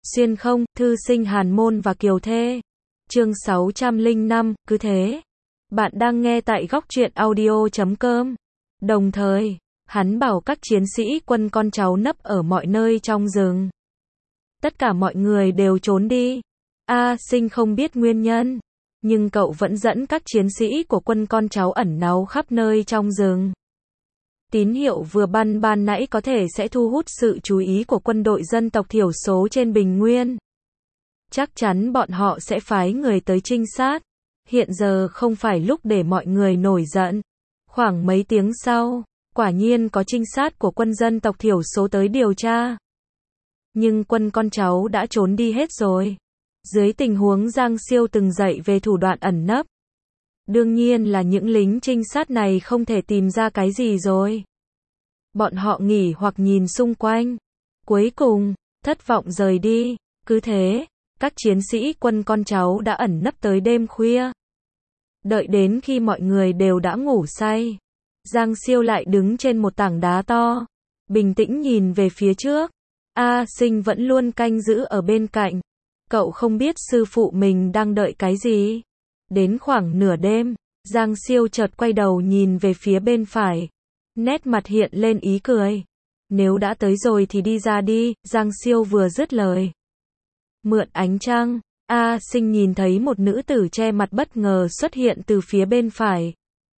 Xuyên không, thư sinh Hàn Môn và Kiều Thê. Chương 605, cứ thế. Bạn đang nghe tại góc truyện audio.com. Đồng thời, hắn bảo các chiến sĩ quân con cháu nấp ở mọi nơi trong rừng. Tất cả mọi người đều trốn đi. A Sinh không biết nguyên nhân, nhưng cậu vẫn dẫn các chiến sĩ của quân con cháu ẩn náu khắp nơi trong rừng. Tín hiệu vừa ban nãy có thể sẽ thu hút sự chú ý của quân đội dân tộc thiểu số trên Bình Nguyên. Chắc chắn bọn họ sẽ phái người tới trinh sát. Hiện giờ không phải lúc để mọi người nổi giận. Khoảng mấy tiếng sau, quả nhiên có trinh sát của quân dân tộc thiểu số tới điều tra. Nhưng quân con cháu đã trốn đi hết rồi. Dưới tình huống Giang Siêu từng dạy về thủ đoạn ẩn nấp, đương nhiên là những lính trinh sát này không thể tìm ra cái gì rồi. Bọn họ nghỉ hoặc nhìn xung quanh. Cuối cùng, thất vọng rời đi. Cứ thế, các chiến sĩ quân con cháu đã ẩn nấp tới đêm khuya. Đợi đến khi mọi người đều đã ngủ say, Giang Siêu lại đứng trên một tảng đá to, bình tĩnh nhìn về phía trước. A Sinh vẫn luôn canh giữ ở bên cạnh. Cậu không biết sư phụ mình đang đợi cái gì. Đến khoảng nửa đêm, Giang Siêu chợt quay đầu nhìn về phía bên phải. Nét mặt hiện lên ý cười. Nếu đã tới rồi thì đi ra đi, Giang Siêu vừa dứt lời. Mượn ánh trăng, A Sinh nhìn thấy một nữ tử che mặt bất ngờ xuất hiện từ phía bên phải.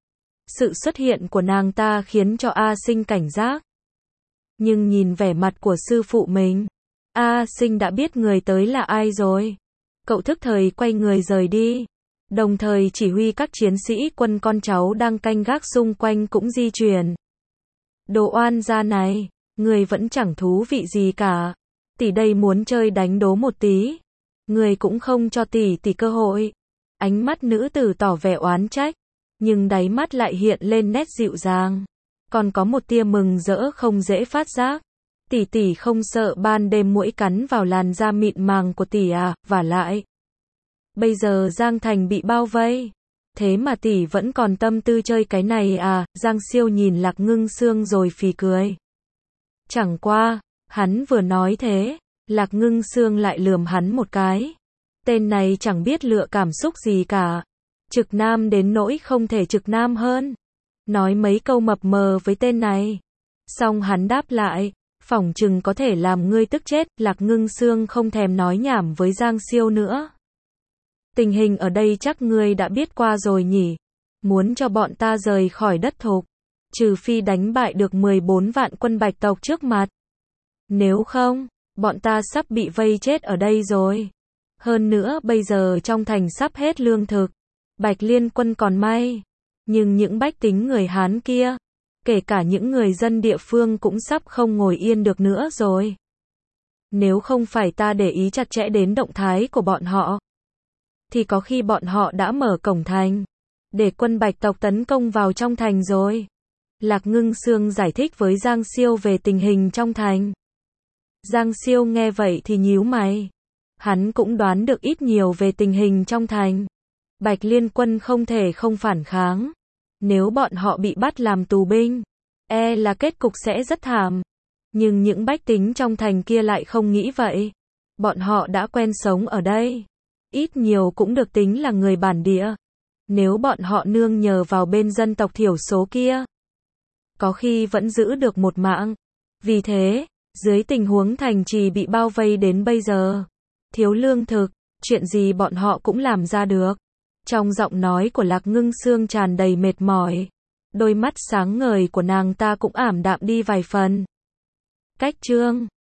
Sự xuất hiện của nàng ta khiến cho A Sinh cảnh giác. Nhưng nhìn vẻ mặt của sư phụ mình, A Sinh đã biết người tới là ai rồi. Cậu thức thời quay người rời đi, đồng thời chỉ huy các chiến sĩ quân con cháu đang canh gác xung quanh cũng di chuyển. Đồ oan gia này, người vẫn chẳng thú vị gì cả. Tỷ đây muốn chơi đánh đố một tí, người cũng không cho tỷ cơ hội. Ánh mắt nữ tử tỏ vẻ oán trách, nhưng đáy mắt lại hiện lên nét dịu dàng. Còn có một tia mừng rỡ không dễ phát giác. Tỷ không sợ ban đêm muỗi cắn vào làn da mịn màng của tỷ à, vả lại. Bây giờ Giang Thành bị bao vây. Thế mà tỷ vẫn còn tâm tư chơi cái này à, Giang Siêu nhìn Lạc Ngưng Sương rồi phì cười. Chẳng qua, hắn vừa nói thế, Lạc Ngưng Sương lại lườm hắn một cái. Tên này chẳng biết lựa cảm xúc gì cả. Trực nam đến nỗi không thể trực nam hơn. Nói mấy câu mập mờ với tên này. Xong hắn đáp lại, phỏng chừng có thể làm ngươi tức chết. Lạc Ngưng Sương không thèm nói nhảm với Giang Siêu nữa. Tình hình ở đây chắc ngươi đã biết qua rồi nhỉ. Muốn cho bọn ta rời khỏi đất thục, trừ phi đánh bại được 14 vạn quân bạch tộc trước mặt. Nếu không, bọn ta sắp bị vây chết ở đây rồi. Hơn nữa bây giờ trong thành sắp hết lương thực. Bạch Liên quân còn may, nhưng những bách tính người Hán kia, kể cả những người dân địa phương cũng sắp không ngồi yên được nữa rồi. Nếu không phải ta để ý chặt chẽ đến động thái của bọn họ, thì có khi bọn họ đã mở cổng thành, để quân bạch tộc tấn công vào trong thành rồi. Lạc Ngưng Sương giải thích với Giang Siêu về tình hình trong thành. Giang Siêu nghe vậy thì nhíu mày. Hắn cũng đoán được ít nhiều về tình hình trong thành. Bạch Liên quân không thể không phản kháng. Nếu bọn họ bị bắt làm tù binh, là kết cục sẽ rất thảm. Nhưng những bách tính trong thành kia lại không nghĩ vậy. Bọn họ đã quen sống ở đây. Ít nhiều cũng được tính là người bản địa. Nếu bọn họ nương nhờ vào bên dân tộc thiểu số kia, có khi vẫn giữ được một mạng. Vì thế, dưới tình huống thành trì bị bao vây đến bây giờ, thiếu lương thực, chuyện gì bọn họ cũng làm ra được. Trong giọng nói của Lạc Ngưng Sương tràn đầy mệt mỏi. Đôi mắt sáng ngời của nàng ta cũng ảm đạm đi vài phần. Cách chương